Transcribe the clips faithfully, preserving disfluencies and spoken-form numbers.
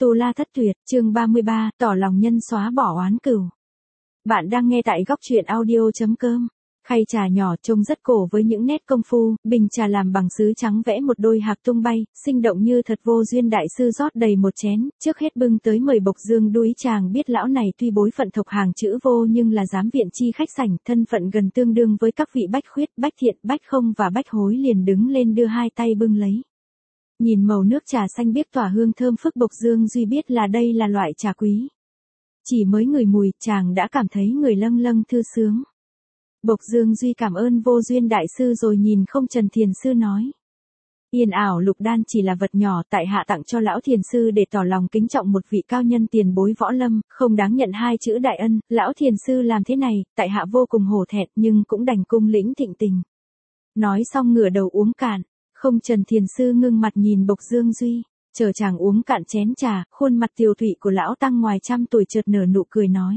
Tu La Thất Tuyệt, chương ba mươi ba, tỏ lòng nhân xóa bỏ oán cừu. Bạn đang nghe tại góc truyện audio.com. Khay trà nhỏ trông rất cổ với những nét công phu, bình trà làm bằng sứ trắng vẽ một đôi hạc tung bay, sinh động như thật. Vô duyên đại sư rót đầy một chén, trước hết bưng tới mời Bộc Dương đuối. Chàng biết lão này tuy bối phận thộc hàng chữ Vô nhưng là giám viện chi khách sảnh, thân phận gần tương đương với các vị Bách Khuyết, Bách Thiện, Bách Không và Bách Hối, liền đứng lên đưa hai tay bưng lấy. Nhìn màu nước trà xanh biếc tỏa hương thơm phức, Bộc Dương Duy biết là đây là loại trà quý. Chỉ mới ngửi mùi, chàng đã cảm thấy người lâng lâng thư sướng. Bộc Dương Duy cảm ơn Vô duyên đại sư rồi nhìn Không Trần Thiền sư nói: Yên ảo lục đan chỉ là vật nhỏ, tại hạ tặng cho lão thiền sư để tỏ lòng kính trọng một vị cao nhân tiền bối võ lâm, không đáng nhận hai chữ đại ân. Lão thiền sư làm thế này, tại hạ vô cùng hổ thẹn, nhưng cũng đành cung lĩnh thịnh tình. Nói xong ngửa đầu uống cạn. Không Trần Thiền sư ngưng mặt nhìn Bộc Dương Duy, chờ chàng uống cạn chén trà, khuôn mặt tiều tụy của lão tăng ngoài trăm tuổi chợt nở nụ cười nói: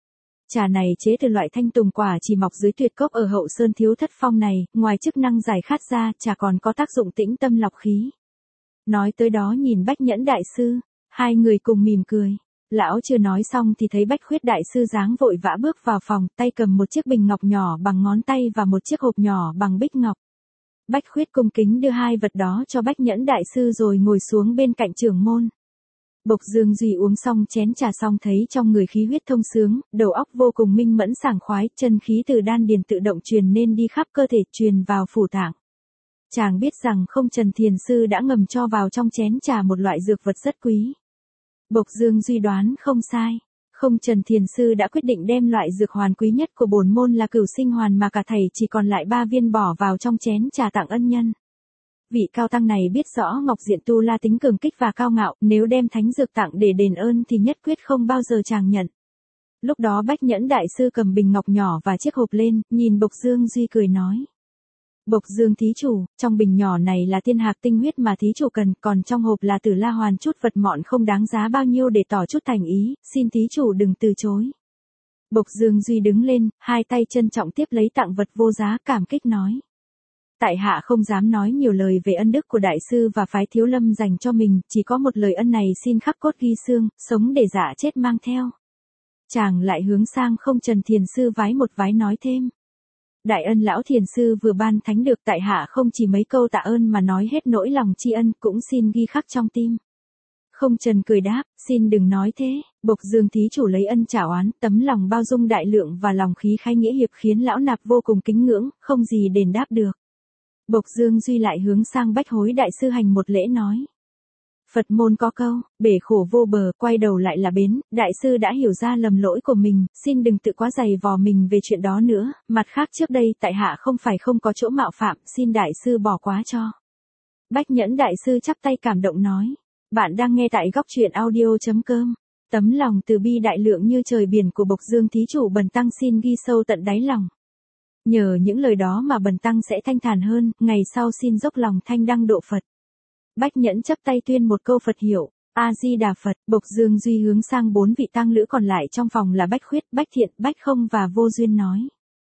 Trà này chế từ loại thanh tùng quả chỉ mọc dưới tuyệt cốc ở Hậu Sơn Thiếu Thất Phong này, ngoài chức năng giải khát ra, trà còn có tác dụng tĩnh tâm lọc khí. Nói tới đó nhìn Bách Nhẫn đại sư, hai người cùng mỉm cười. Lão chưa nói xong thì thấy Bách Khuyết đại sư dáng vội vã bước vào phòng, tay cầm một chiếc bình ngọc nhỏ bằng ngón tay và một chiếc hộp nhỏ bằng bích ngọc. Bách Khuyết cung kính đưa hai vật đó cho Bách Nhẫn đại sư rồi ngồi xuống bên cạnh trưởng môn. Bộc Dương Duy uống xong chén trà xong thấy trong người khí huyết thông sướng, đầu óc vô cùng minh mẫn sảng khoái, chân khí từ đan điền tự động truyền nên đi khắp cơ thể, truyền vào phủ tạng. Chàng biết rằng Không Trần Thiền sư đã ngầm cho vào trong chén trà một loại dược vật rất quý. Bộc Dương Duy đoán không sai. Không Trần Thiền sư đã quyết định đem loại dược hoàn quý nhất của bổn môn là Cửu Sinh Hoàn mà cả thầy chỉ còn lại ba viên bỏ vào trong chén trà tặng ân nhân. Vị cao tăng này biết rõ Ngọc Diện Tu La tính cường kích và cao ngạo, nếu đem thánh dược tặng để đền ơn thì nhất quyết không bao giờ chàng nhận. Lúc đó Bách Nhẫn đại sư cầm bình ngọc nhỏ và chiếc hộp lên, nhìn Bộc Dương Duy cười nói: Bộc Dương thí chủ, trong bình nhỏ này là thiên hạc tinh huyết mà thí chủ cần, còn trong hộp là Tử La Hoàn, chút vật mọn không đáng giá bao nhiêu để tỏ chút thành ý, xin thí chủ đừng từ chối. Bộc Dương Duy đứng lên, hai tay trân trọng tiếp lấy tặng vật vô giá, cảm kích nói: Tại hạ không dám nói nhiều lời về ân đức của đại sư và phái Thiếu Lâm dành cho mình, chỉ có một lời ân này xin khắc cốt ghi xương, sống để dạ chết mang theo. Chàng lại hướng sang Không Trần Thiền sư vái một vái nói thêm: Đại ân lão thiền sư vừa ban thánh được, tại hạ không chỉ mấy câu tạ ơn mà nói hết nỗi lòng tri ân, cũng xin ghi khắc trong tim. Không Trần cười đáp: Xin đừng nói thế, Bộc Dương thí chủ lấy ân trả oán, tấm lòng bao dung đại lượng và lòng khí khai nghĩa hiệp khiến lão nạp vô cùng kính ngưỡng, không gì đền đáp được. Bộc Dương Duy lại hướng sang Bách Hối đại sư hành một lễ nói: Phật môn có câu, bể khổ vô bờ, quay đầu lại là bến, đại sư đã hiểu ra lầm lỗi của mình, xin đừng tự quá dày vò mình về chuyện đó nữa, mặt khác trước đây tại hạ không phải không có chỗ mạo phạm, xin đại sư bỏ quá cho. Bách Nhẫn đại sư chắp tay cảm động nói: Bạn đang nghe tại góc truyện audio.com. Tấm lòng từ bi đại lượng như trời biển của Bộc Dương thí chủ bần tăng xin ghi sâu tận đáy lòng. Nhờ những lời đó mà bần tăng sẽ thanh thản hơn, ngày sau xin dốc lòng thanh đăng độ Phật. Bách Nhẫn chắp tay tuyên một câu Phật hiệu, A Di Đà Phật. Bộc Dương Duy hướng sang bốn vị tăng lữ còn lại trong phòng là Bách Khuyết, Bách Thiện, Bách Không và Vô duyên nói: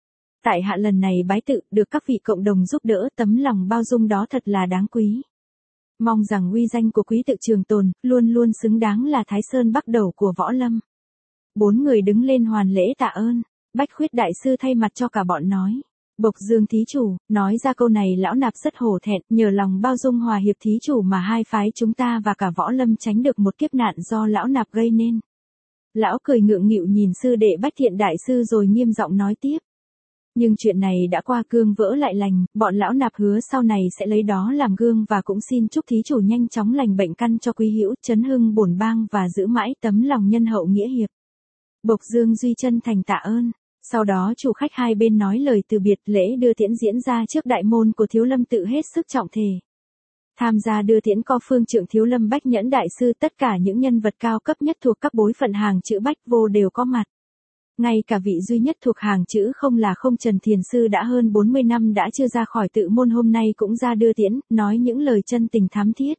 Tại hạ lần này bái tự, được các vị cộng đồng giúp đỡ, tấm lòng bao dung đó thật là đáng quý. Mong rằng uy danh của quý tự trường tồn, luôn luôn xứng đáng là Thái Sơn Bắc Đầu của võ lâm. Bốn người đứng lên hoàn lễ tạ ơn. Bách Khuyết đại sư thay mặt cho cả bọn nói: Bộc Dương thí chủ, nói ra câu này lão nạp rất hổ thẹn, nhờ lòng bao dung hòa hiệp thí chủ mà hai phái chúng ta và cả võ lâm tránh được một kiếp nạn do lão nạp gây nên. Lão cười ngượng nghịu nhìn sư đệ Bách Thiện đại sư rồi nghiêm giọng nói tiếp: Nhưng chuyện này đã qua, cương vỡ lại lành, bọn lão nạp hứa sau này sẽ lấy đó làm gương và cũng xin chúc thí chủ nhanh chóng lành bệnh căn cho quý hữu, chấn hưng bổn bang và giữ mãi tấm lòng nhân hậu nghĩa hiệp. Bộc Dương Duy chân thành tạ ơn. Sau đó chủ khách hai bên nói lời từ biệt, lễ đưa tiễn diễn ra trước đại môn của Thiếu Lâm tự hết sức trọng thể. Tham gia đưa tiễn có phương trượng Thiếu Lâm Bách Nhẫn đại sư, tất cả những nhân vật cao cấp nhất thuộc các bối phận hàng chữ Bách Vô đều có mặt. Ngay cả vị duy nhất thuộc hàng chữ Không là Không Trần Thiền sư đã hơn bốn mươi năm đã chưa ra khỏi tự môn hôm nay cũng ra đưa tiễn, nói những lời chân tình thắm thiết.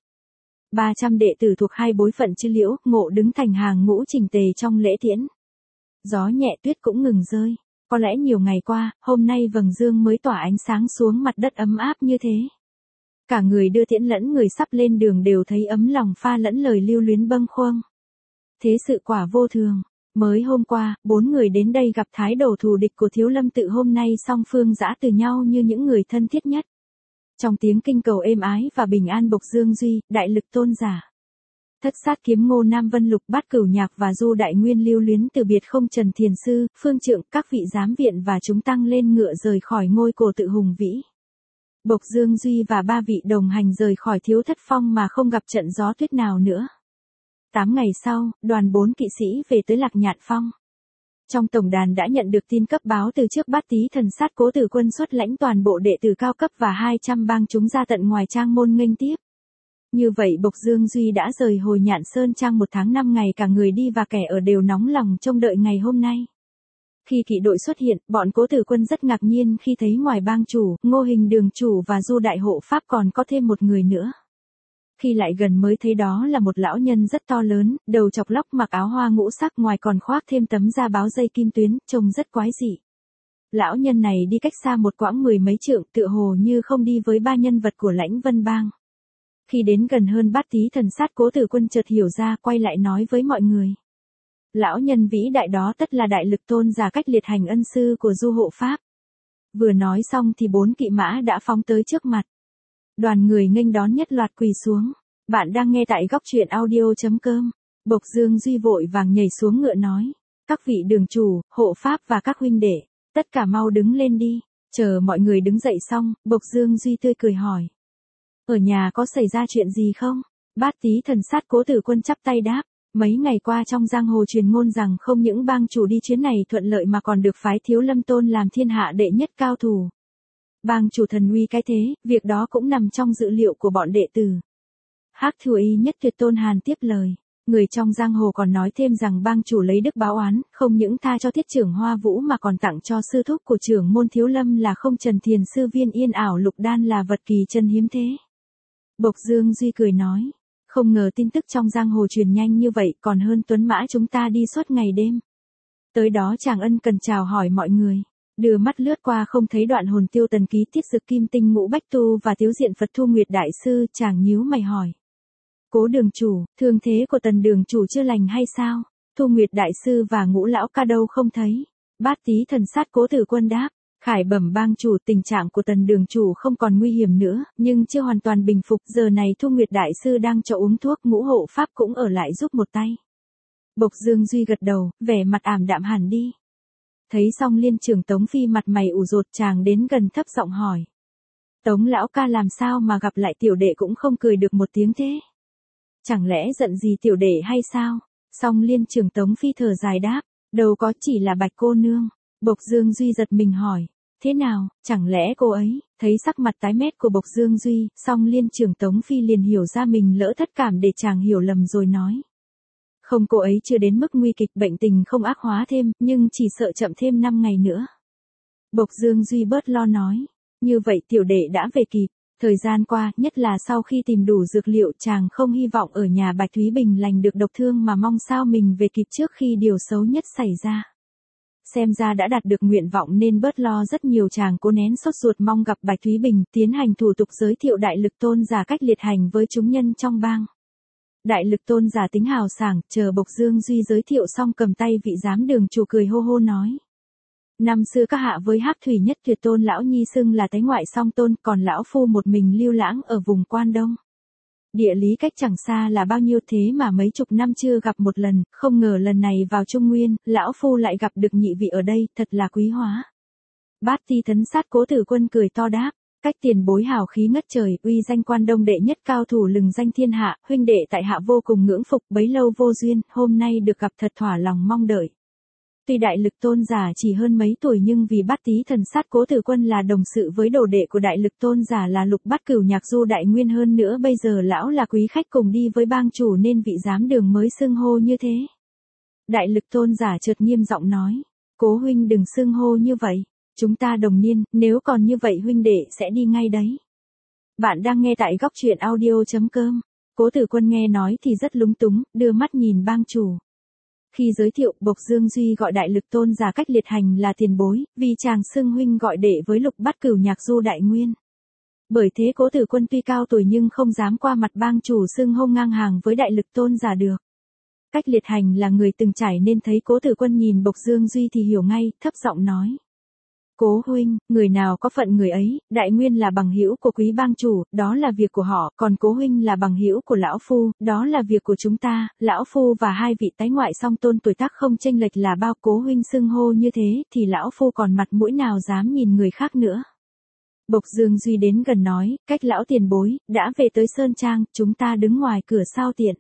ba trăm đệ tử thuộc hai bối phận chư Liễu, Ngộ đứng thành hàng ngũ chỉnh tề trong lễ tiễn. Gió nhẹ tuyết cũng ngừng rơi. Có lẽ nhiều ngày qua, hôm nay vầng dương mới tỏa ánh sáng xuống mặt đất ấm áp như thế. Cả người đưa tiễn lẫn người sắp lên đường đều thấy ấm lòng pha lẫn lời lưu luyến bâng khuâng. Thế sự quả vô thường. Mới hôm qua, bốn người đến đây gặp thái độ thù địch của Thiếu Lâm tự, hôm nay song phương giã từ nhau như những người thân thiết nhất. Trong tiếng kinh cầu êm ái và bình an, Bộc Dương Duy, Đại Lực Tôn giả, Thất Sát Kiếm Ngô Nam Vân Lục, Bát Cửu Nhạc và Du Đại Nguyên lưu luyến từ biệt không, Trần Thiền Sư, Phương Trượng, các vị giám viện và chúng tăng lên ngựa rời khỏi ngôi cổ tự hùng vĩ. Bộc Dương Duy và ba vị đồng hành rời khỏi Thiếu Thất Phong mà không gặp trận gió tuyết nào nữa. Tám ngày sau, đoàn bốn kỵ sĩ về tới Lạc Nhạn Phong. Trong tổng đàn đã nhận được tin cấp báo từ trước, Bát Tý Thần Sát Cố Tử Quân xuất lãnh toàn bộ đệ tử cao cấp và hai trăm bang chúng ra tận ngoài trang môn nghênh tiếp. Như vậy Bộc Dương Duy đã rời hồi Nhạn Sơn Trang một tháng năm ngày, cả người đi và kẻ ở đều nóng lòng trông đợi ngày hôm nay. Khi kỵ đội xuất hiện, bọn Cố Tử Quân rất ngạc nhiên khi thấy ngoài bang chủ, Ngô Hình Đường chủ và Du Đại Hộ Pháp còn có thêm một người nữa. Khi lại gần mới thấy đó là một lão nhân rất to lớn, đầu chọc lóc, mặc áo hoa ngũ sắc, ngoài còn khoác thêm tấm da báo dây kim tuyến, trông rất quái dị. Lão nhân này đi cách xa một quãng mười mấy trượng, tựa hồ như không đi với ba nhân vật của Lãnh Vân Bang. Khi đến gần hơn, Bát Tý Thần Sát Cố Tử Quân chợt hiểu ra, quay lại nói với mọi người. Lão nhân vĩ đại đó tất là Đại Lực Tôn giả Cách Liệt Hành, ân sư của Du Hộ Pháp. Vừa nói xong thì bốn kỵ mã đã phóng tới trước mặt. Đoàn người nghênh đón nhất loạt quỳ xuống. Bạn đang nghe tại góc truyện audio chấm com. Bộc Dương Duy vội vàng nhảy xuống ngựa nói. Các vị đường chủ, hộ pháp và các huynh đệ, tất cả mau đứng lên đi. Chờ mọi người đứng dậy xong, Bộc Dương Duy tươi cười hỏi. Ở nhà có xảy ra chuyện gì không? Bát Tý Thần Sát Cố Tử Quân chắp tay đáp. Mấy ngày qua trong giang hồ truyền ngôn rằng không những bang chủ đi chuyến này thuận lợi mà còn được phái Thiếu Lâm Tôn làm thiên hạ đệ nhất cao thủ. Bang chủ thần uy cái thế, việc đó cũng nằm trong dự liệu của bọn đệ tử. Hắc Thừa Y Nhất Tuyệt Tôn Hàn tiếp lời. Người trong giang hồ còn nói thêm rằng bang chủ lấy đức báo oán, không những tha cho Thiết trưởng Hoa Vũ mà còn tặng cho sư thúc của trưởng môn Thiếu Lâm là không Trần Thiền Sư viên Yên Ảo Lục Đan là vật kỳ chân hiếm thế. Bộc Dương Duy cười nói. Không ngờ tin tức trong giang hồ truyền nhanh như vậy, còn hơn tuấn mã chúng ta đi suốt ngày đêm. Tới đó chàng ân cần chào hỏi mọi người. Đưa mắt lướt qua không thấy Đoạn Hồn Tiêu, Tần Ký, Tiết Dực, Kim Tinh, Ngũ Bách Tu và Tiếu Diện Phật, Thu Nguyệt đại sư, chàng nhíu mày hỏi. Cố đường chủ, thương thế của Tần đường chủ chưa lành hay sao? Thu Nguyệt đại sư và Ngũ lão ca đâu không thấy? Bát Tý Thần Sát Cố Tử Quân đáp. Khải bẩm bang chủ, tình trạng của Tần đường chủ không còn nguy hiểm nữa, nhưng chưa hoàn toàn bình phục. Giờ này Thu Nguyệt đại sư đang cho uống thuốc, Ngũ hộ pháp cũng ở lại giúp một tay. Bộc Dương Duy gật đầu, vẻ mặt ảm đạm hẳn đi. Thấy xong Liên trưởng Tống Phi mặt mày ủ rột, chàng đến gần thấp giọng hỏi. Tống lão ca làm sao mà gặp lại tiểu đệ cũng không cười được một tiếng thế? Chẳng lẽ giận gì tiểu đệ hay sao? Xong Liên trưởng Tống Phi thở dài đáp, đâu có, chỉ là Bạch cô nương. Bộc Dương Duy giật mình hỏi, thế nào, chẳng lẽ cô ấy? Thấy sắc mặt tái mét của Bộc Dương Duy, xong Liên trưởng Tống Phi liền hiểu ra mình lỡ thất cảm để chàng hiểu lầm rồi nói. Không, cô ấy chưa đến mức nguy kịch, bệnh tình không ác hóa thêm, nhưng chỉ sợ chậm thêm năm ngày nữa. Bộc Dương Duy bớt lo nói, như vậy tiểu đệ đã về kịp. Thời gian qua, nhất là sau khi tìm đủ dược liệu, chàng không hy vọng ở nhà Bạch Thúy Bình lành được độc thương mà mong sao mình về kịp trước khi điều xấu nhất xảy ra. Xem ra đã đạt được nguyện vọng nên bớt lo rất nhiều, chàng cố nén sốt ruột mong gặp Bạch Thúy Bình, tiến hành thủ tục giới thiệu Đại Lực Tôn giả Cách Liệt Hành với chúng nhân trong bang. Đại Lực Tôn giả tính hào sảng, chờ Bộc Dương Duy giới thiệu xong cầm tay vị giám đường chủ cười hô hô nói. Năm xưa các hạ với Hắc Thủy Nhất Tuyệt Tôn lão nhi xưng là Tái Ngoại Song Tôn, còn lão phu một mình lưu lãng ở vùng Quan Đông. Địa lý cách chẳng xa là bao nhiêu thế mà mấy chục năm chưa gặp một lần, không ngờ lần này vào Trung Nguyên, lão phu lại gặp được nhị vị ở đây, thật là quý hóa. Bát Tý Thần Sát Cố Tử Quân cười to đáp, cách tiền bối hào khí ngất trời, uy danh Quan Đông đệ nhất cao thủ lừng danh thiên hạ, huynh đệ tại hạ vô cùng ngưỡng phục, bấy lâu vô duyên, hôm nay được gặp thật thỏa lòng mong đợi. Tuy Đại Lực Tôn giả chỉ hơn mấy tuổi nhưng vì Bát Tý Thần Sát Cố Tử Quân là đồng sự với đồ đệ của Đại Lực Tôn giả là Lục Bát Cửu Nhạc Du Đại Nguyên, hơn nữa bây giờ lão là quý khách cùng đi với bang chủ nên vị giám đường mới xưng hô như thế. Đại Lực Tôn giả chợt nghiêm giọng nói, Cố huynh đừng xưng hô như vậy, chúng ta đồng niên, nếu còn như vậy huynh đệ sẽ đi ngay đấy. Bạn đang nghe tại góc truyện audio chấm com. Cố Tử Quân nghe nói thì rất lúng túng, đưa mắt nhìn bang chủ. Khi giới thiệu, Bộc Dương Duy gọi Đại Lực Tôn giả Cách Liệt Hành là tiền bối, vì chàng xưng huynh gọi đệ với Lục Bát Cửu Nhạc Du Đại Nguyên. Bởi thế Cố Tử Quân tuy cao tuổi nhưng không dám qua mặt bang chủ xưng hô ngang hàng với đại lực tôn giả được. Cách Liệt Hành là người từng trải nên thấy Cố Tử Quân nhìn Bộc Dương Duy thì hiểu ngay, thấp giọng nói. Cố huynh, người nào có phận người ấy, Đại Nguyên là bằng hữu của quý bang chủ, đó là việc của họ, còn Cố huynh là bằng hữu của lão phu, đó là việc của chúng ta, lão phu và hai vị tái ngoại song tôn tuổi tác không chênh lệch là bao. Cố huynh xưng hô như thế thì lão phu còn mặt mũi nào dám nhìn người khác nữa. Bộc Dương Duy đến gần nói, cách lão tiền bối, đã về tới Sơn Trang, chúng ta đứng ngoài cửa sao tiện.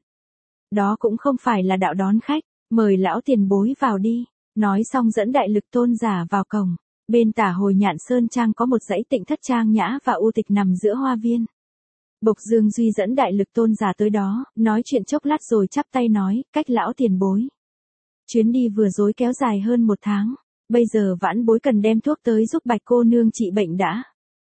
Đó cũng không phải là đạo đón khách, mời lão tiền bối vào đi. Nói xong dẫn đại lực tôn giả vào cổng. Bên tả Hồi Nhạn Sơn Trang có một dãy Tịnh Thất trang nhã và u tịch nằm giữa hoa viên. Bộc Dương Duy dẫn đại lực tôn giả tới đó, nói chuyện chốc lát rồi chắp tay nói, cách lão tiền bối. Chuyến đi vừa rồi kéo dài hơn một tháng, bây giờ vãn bối cần đem thuốc tới giúp Bạch cô nương trị bệnh đã.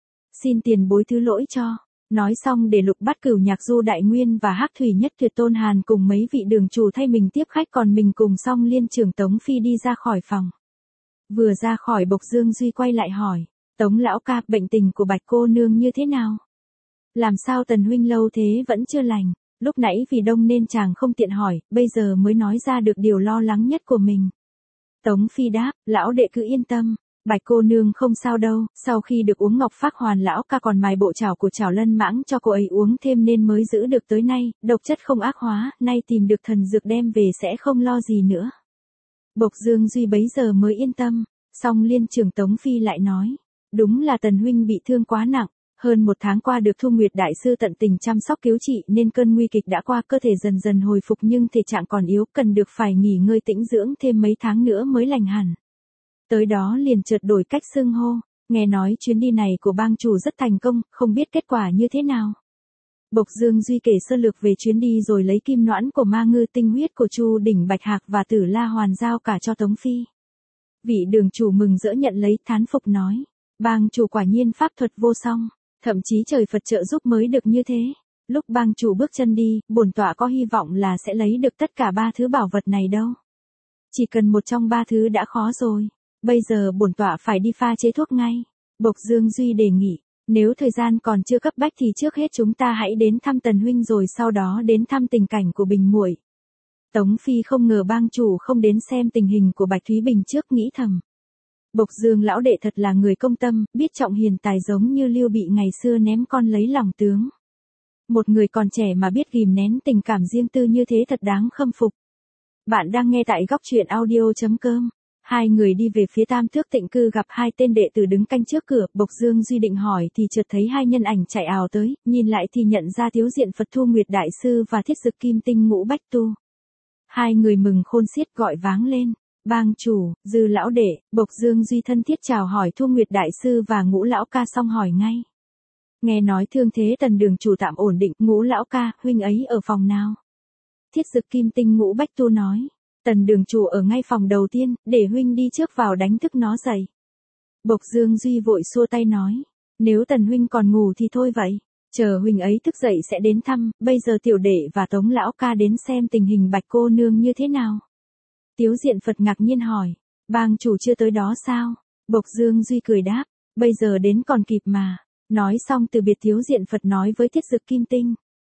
Xin tiền bối thứ lỗi cho. Nói xong để Lục Bát Cửu Nhạc Du Đại Nguyên và Hắc Thủy Nhất Tuyệt Tôn Hàn cùng mấy vị đường chủ thay mình tiếp khách, còn mình cùng Song Liên trưởng Tống Phi đi ra khỏi phòng. Vừa ra khỏi, Bộc Dương Duy quay lại hỏi, Tống lão ca, bệnh tình của Bạch cô nương như thế nào? Làm sao Tần huynh lâu thế vẫn chưa lành? Lúc nãy vì đông nên chàng không tiện hỏi, bây giờ mới nói ra được điều lo lắng nhất của mình. Tống Phi đáp, lão đệ cứ yên tâm, Bạch cô nương không sao đâu, sau khi được uống Ngọc Phác Hoàn lão ca còn mài bộ chảo của chảo lân mãng cho cô ấy uống thêm nên mới giữ được tới nay, độc chất không ác hóa, nay tìm được thần dược đem về sẽ không lo gì nữa. Bộc Dương Duy bấy giờ mới yên tâm. Song Liên trưởng Tống Phi lại nói, đúng là Tần huynh bị thương quá nặng, hơn một tháng qua được Thu Nguyệt đại sư tận tình chăm sóc cứu trị nên cơn nguy kịch đã qua, cơ thể dần dần hồi phục nhưng thể trạng còn yếu, cần được phải nghỉ ngơi tĩnh dưỡng thêm mấy tháng nữa mới lành hẳn. Tới đó liền chợt đổi cách xưng hô, nghe nói chuyến đi này của bang chủ rất thành công, không biết kết quả như thế nào. Bộc Dương Duy kể sơ lược về chuyến đi rồi lấy kim noãn của Ma Ngư, tinh huyết của Chu Đỉnh Bạch Hạc và Tử La Hoàn giao cả cho Tống Phi. Vị đường chủ mừng rỡ nhận lấy, thán phục nói, bang chủ quả nhiên pháp thuật vô song, thậm chí trời Phật trợ giúp mới được như thế. Lúc bang chủ bước chân đi, bổn tọa có hy vọng là sẽ lấy được tất cả ba thứ bảo vật này đâu. Chỉ cần một trong ba thứ đã khó rồi, bây giờ bổn tọa phải đi pha chế thuốc ngay. Bộc Dương Duy đề nghị, nếu thời gian còn chưa cấp bách thì trước hết chúng ta hãy đến thăm Tần huynh rồi sau đó đến thăm tình cảnh của Bình muội. Tống Phi không ngờ bang chủ không đến xem tình hình của Bạch Thúy Bình trước, nghĩ thầm. Bộc Dương lão đệ thật là người công tâm, biết trọng hiền tài, giống như Lưu Bị ngày xưa ném con lấy lòng tướng. Một người còn trẻ mà biết ghìm nén tình cảm riêng tư như thế thật đáng khâm phục. Bạn đang nghe tại góc truyện audio chấm com. Hai người đi về phía Tam Thước Tịnh Cư gặp hai tên đệ tử đứng canh trước cửa, Bộc Dương Duy định hỏi thì chợt thấy hai nhân ảnh chạy ào tới, nhìn lại thì nhận ra Thiếu Diện Phật Thu Nguyệt đại sư và Thiết Dực Kim Tinh Ngũ Bách Tu. Hai người mừng khôn xiết gọi váng lên, bang chủ, Dư lão đệ. Bộc Dương Duy thân thiết chào hỏi Thu Nguyệt đại sư và Ngũ lão ca xong hỏi ngay. Nghe nói thương thế Tần đường chủ tạm ổn định, Ngũ lão ca, huynh ấy ở phòng nào? Thiết Dực Kim Tinh Ngũ Bách Tu nói, Tần đường chủ ở ngay phòng đầu tiên, để huynh đi trước vào đánh thức nó dậy. Bộc Dương Duy vội xua tay nói, nếu Tần huynh còn ngủ thì thôi vậy, chờ huynh ấy thức dậy sẽ đến thăm, bây giờ tiểu đệ và Tống lão ca đến xem tình hình Bạch cô nương như thế nào. Tiếu Diện Phật ngạc nhiên hỏi, bang chủ chưa tới đó sao? Bộc Dương Duy cười đáp, bây giờ đến còn kịp mà. Nói xong từ biệt, Tiếu Diện Phật nói với Thiết Dực Kim Tinh,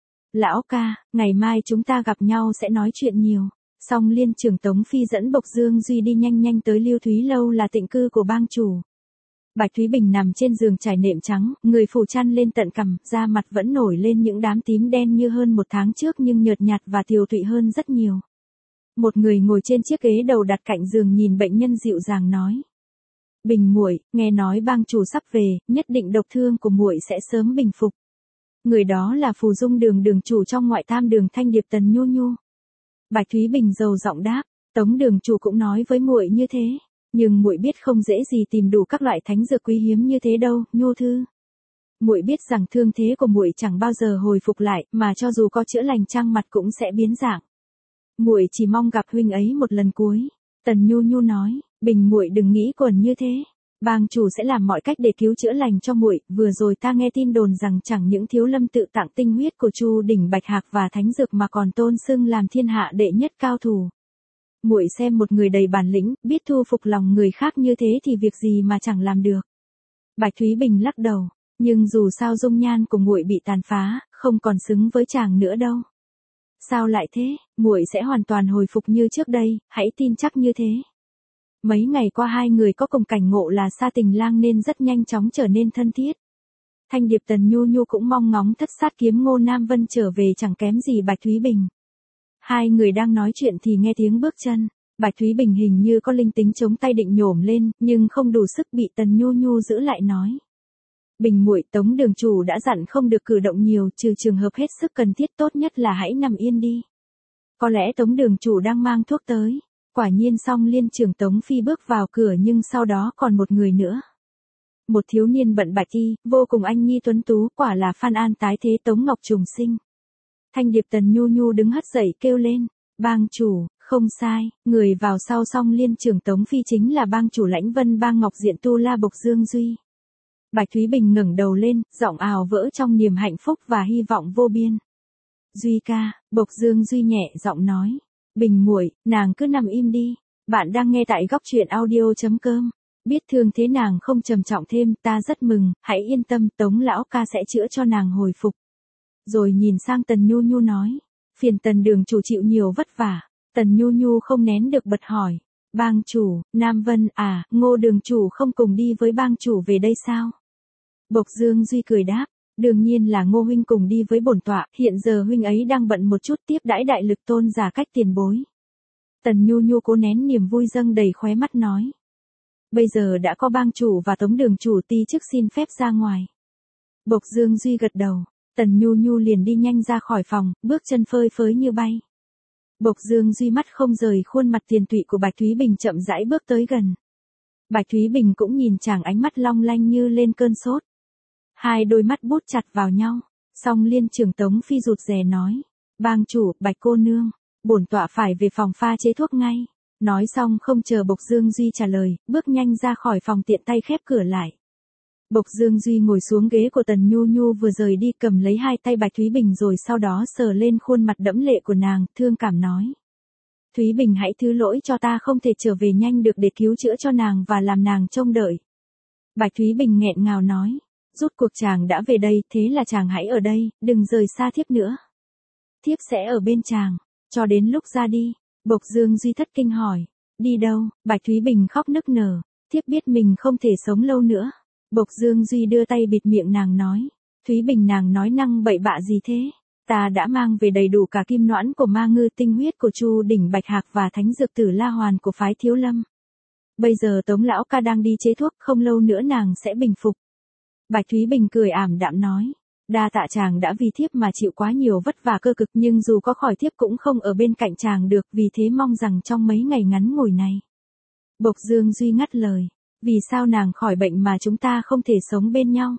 lão ca, ngày mai chúng ta gặp nhau sẽ nói chuyện nhiều. Song Liên trưởng Tống Phi dẫn Bộc Dương Duy đi nhanh nhanh tới Lưu Thúy Lâu, là tịnh cư của bang chủ. Bạch Thúy Bình nằm trên giường trải nệm trắng, người phủ chăn lên tận cằm, da mặt vẫn nổi lên những đám tím đen như hơn một tháng trước nhưng nhợt nhạt và tiều tụy hơn rất nhiều. Một người ngồi trên chiếc ghế đầu đặt cạnh giường nhìn bệnh nhân dịu dàng nói, Bình muội, nghe nói bang chủ sắp về, nhất định độc thương của muội sẽ sớm bình phục. Người đó là Phù Dung đường đường chủ trong Ngoại Tam đường Thanh Điệp Tần Nhu Nhu. Bạch Thúy Bình dầu giọng đáp, Tống đường chủ cũng nói với muội như thế, nhưng muội biết không dễ gì tìm đủ các loại thánh dược quý hiếm như thế đâu, Nhu thư. Muội biết rằng thương thế của muội chẳng bao giờ hồi phục lại, mà cho dù có chữa lành trang mặt cũng sẽ biến dạng. Muội chỉ mong gặp huynh ấy một lần cuối. Tần Nhu Nhu nói, Bình muội đừng nghĩ quẩn như thế. Bang chủ sẽ làm mọi cách để cứu chữa lành cho muội. Vừa rồi ta nghe tin đồn rằng chẳng những Thiếu Lâm tự tặng tinh huyết của Chu Đỉnh Bạch Hạc và thánh dược mà còn tôn xưng làm thiên hạ đệ nhất cao thủ. Muội xem một người đầy bản lĩnh, biết thu phục lòng người khác như thế thì việc gì mà chẳng làm được. Bạch Thúy Bình lắc đầu, Nhưng dù sao dung nhan của muội bị tàn phá, không còn xứng với chàng nữa đâu. Sao lại thế, muội sẽ hoàn toàn hồi phục như trước đây, hãy tin chắc như thế. Mấy ngày qua hai người có cùng cảnh ngộ là Sa Tình Lang nên rất nhanh chóng trở nên thân thiết. Thanh Điệp Tần Nhu Nhu cũng mong ngóng Thất Sát Kiếm Ngô Nam Vân trở về chẳng kém gì Bạch Thúy Bình. Hai người đang nói chuyện thì nghe tiếng bước chân, Bạch Thúy Bình hình như có linh tính chống tay định nhổm lên, nhưng không đủ sức bị Tần Nhu Nhu giữ lại nói. Bình muội, Tống đường chủ đã dặn không được cử động nhiều, trừ trường hợp hết sức cần thiết, tốt nhất là hãy nằm yên đi. Có lẽ Tống đường chủ đang mang thuốc tới. Quả nhiên Song Liên trưởng Tống Phi bước vào cửa, nhưng sau đó còn một người nữa. Một thiếu niên bận bạch y, vô cùng anh nhi tuấn tú, quả là Phan An tái thế Tống Ngọc trùng sinh. Thanh Điệp Tần Nhu Nhu đứng hất dậy kêu lên, bang chủ, không sai, người vào sau Song Liên trưởng Tống Phi chính là bang chủ Lãnh Vân Bang Ngọc Diện Tu La Bộc Dương Duy. Bạch Thúy Bình ngẩng đầu lên, giọng ào vỡ trong niềm hạnh phúc và hy vọng vô biên. Duy ca, Bộc Dương Duy nhẹ giọng nói. Bình muội, nàng cứ nằm im đi. Bạn đang nghe tại góc truyện audio.com. Biết thương thế nàng không trầm trọng thêm, ta rất mừng, hãy yên tâm, Tống lão ca sẽ chữa cho nàng hồi phục. Rồi nhìn sang Tần Nhu Nhu nói, phiền Tần đường chủ chịu nhiều vất vả. Tần Nhu Nhu không nén được bật hỏi, bang chủ, Nam Vân à, Ngô đường chủ không cùng đi với bang chủ về đây sao? Bộc Dương Duy cười đáp, đương nhiên là Ngô huynh cùng đi với bổn tọa, hiện giờ huynh ấy đang bận một chút tiếp đãi đại lực tôn giả cách tiền bối. Tần Nhu Nhu cố nén niềm vui dâng đầy khóe mắt nói. Bây giờ đã có bang chủ và Tống đường chủ ti chức xin phép ra ngoài. Bộc Dương Duy gật đầu, Tần Nhu Nhu liền đi nhanh ra khỏi phòng, bước chân phơi phới như bay. Bộc Dương Duy mắt không rời khuôn mặt tiền tụy của Bạch Thúy Bình chậm rãi bước tới gần. Bạch Thúy Bình cũng nhìn chàng ánh mắt long lanh như lên cơn sốt. Hai đôi mắt bút chặt vào nhau, Song Liên trưởng Tống Phi rụt rè nói, bang chủ, Bạch cô nương, bổn tọa phải về phòng pha chế thuốc ngay. Nói xong không chờ Bộc Dương Duy trả lời, bước nhanh ra khỏi phòng tiện tay khép cửa lại. Bộc Dương Duy ngồi xuống ghế của Tần Nhu Nhu vừa rời đi, cầm lấy hai tay Bạch Thúy Bình rồi sau đó sờ lên khuôn mặt đẫm lệ của nàng, thương cảm nói. Thúy Bình hãy thứ lỗi cho, ta không thể trở về nhanh được để cứu chữa cho nàng và làm nàng trông đợi. Bạch Thúy Bình nghẹn ngào nói. Rút cuộc chàng đã về đây, thế là chàng hãy ở đây, đừng rời xa thiếp nữa. Thiếp sẽ ở bên chàng, cho đến lúc ra đi. Bộc Dương Duy thất kinh hỏi, đi đâu? Bạch Thúy Bình khóc nức nở, thiếp biết mình không thể sống lâu nữa. Bộc Dương Duy đưa tay bịt miệng nàng nói, Thúy Bình nàng nói năng bậy bạ gì thế? Ta đã mang về đầy đủ cả kim noãn của ma ngư, tinh huyết của Chu Đỉnh Bạch Hạc và thánh dược tử La Hoàn của phái Thiếu Lâm. Bây giờ Tống lão ca đang đi chế thuốc, không lâu nữa nàng sẽ bình phục. Bạch Thúy Bình cười ảm đạm nói, đa tạ chàng đã vì thiếp mà chịu quá nhiều vất vả cơ cực, nhưng dù có khỏi thiếp cũng không ở bên cạnh chàng được, vì thế mong rằng trong mấy ngày ngắn ngủi này. Bộc Dương Duy ngắt lời, vì sao nàng khỏi bệnh mà chúng ta không thể sống bên nhau?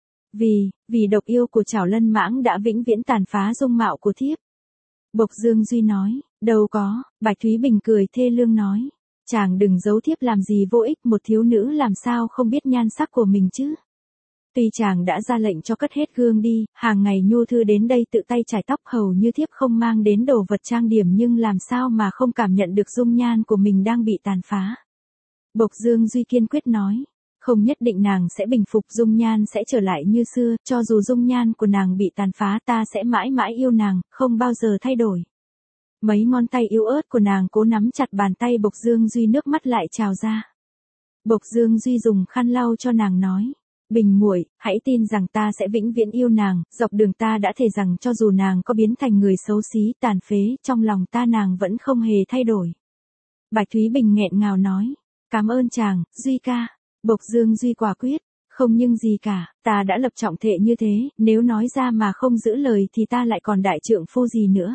Vì, vì độc yêu của Trảo Lân Mãng đã vĩnh viễn tàn phá dung mạo của thiếp. Bộc Dương Duy nói, đâu có, Bạch Thúy Bình cười thê lương nói, chàng đừng giấu thiếp làm gì vô ích, một thiếu nữ làm sao không biết nhan sắc của mình chứ? Tuy chàng đã ra lệnh cho cất hết gương đi, hàng ngày Nhu Thư đến đây tự tay chải tóc, hầu như thiếp không mang đến đồ vật trang điểm, nhưng làm sao mà không cảm nhận được dung nhan của mình đang bị tàn phá. Bộc Dương Duy kiên quyết nói, không nhất định nàng sẽ bình phục, dung nhan sẽ trở lại như xưa, cho dù dung nhan của nàng bị tàn phá ta sẽ mãi mãi yêu nàng, không bao giờ thay đổi. Mấy ngón tay yếu ớt của nàng cố nắm chặt bàn tay Bộc Dương Duy, nước mắt lại trào ra. Bộc Dương Duy dùng khăn lau cho nàng nói, Bình muội, hãy tin rằng ta sẽ vĩnh viễn yêu nàng, dọc đường ta đã thề rằng cho dù nàng có biến thành người xấu xí, tàn phế, trong lòng ta nàng vẫn không hề thay đổi. Bạch Thúy Bình nghẹn ngào nói, cảm ơn chàng, Duy ca. Bộc Dương Duy quả quyết, không nhưng gì cả, ta đã lập trọng thệ như thế, nếu nói ra mà không giữ lời thì ta lại còn đại trượng phu gì nữa.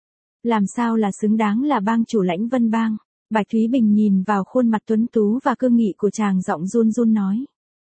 Làm sao là xứng đáng là bang chủ Lãnh Vân Bang? Bạch Thúy Bình nhìn vào khuôn mặt tuấn tú và cương nghị của chàng, giọng run run nói.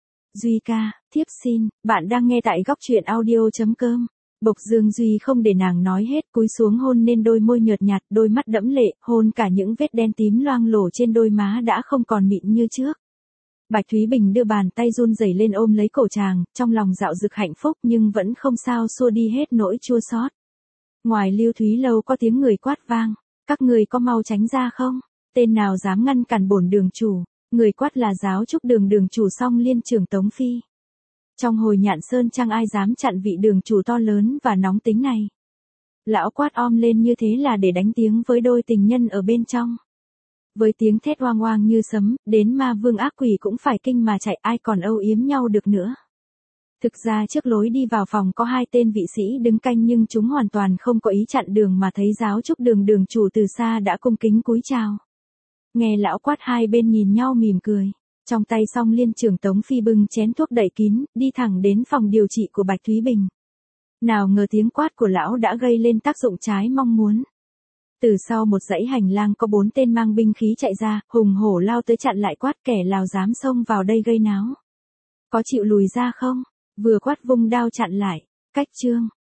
Duy ca, thiếp xin, bạn đang nghe tại góc truyện audio.com. Bộc Dương Duy không để nàng nói hết, cúi xuống hôn lên đôi môi nhợt nhạt, đôi mắt đẫm lệ, hôn cả những vết đen tím loang lổ trên đôi má đã không còn mịn như trước. Bạch Thúy Bình đưa bàn tay run rẩy lên ôm lấy cổ chàng, trong lòng dạo dực hạnh phúc nhưng vẫn không sao xua đi hết nỗi chua xót. Ngoài Lưu Thúy lâu có tiếng người quát vang, các người có mau tránh ra không? Tên nào dám ngăn cản bổn đường chủ? Người quát là giáo trúc đường đường chủ Song Liên trưởng Tống Phi. Trong hồi Nhạn Sơn chẳng ai dám chặn vị đường chủ to lớn và nóng tính này. Lão quát om lên như thế là để đánh tiếng với đôi tình nhân ở bên trong. Với tiếng thét oang oang như sấm, đến ma vương ác quỷ cũng phải kinh mà chạy, ai còn âu yếm nhau được nữa. Thực ra trước lối đi vào phòng có hai tên vị sĩ đứng canh nhưng chúng hoàn toàn không có ý chặn đường mà thấy giáo trúc đường đường chủ từ xa đã cung kính cúi chào. Nghe lão quát hai bên nhìn nhau mỉm cười. Trong tay song liên trưởng Tống Phi bưng chén thuốc đậy kín, đi thẳng đến phòng điều trị của Bạch Thúy Bình. Nào ngờ tiếng quát của lão đã gây lên tác dụng trái mong muốn. Từ sau một dãy hành lang có bốn tên mang binh khí chạy ra, hùng hổ lao tới chặn lại quát, kẻ nào dám xông vào đây gây náo. Có chịu lùi ra không? Vừa quát vung đao chặn lại. Cách chương.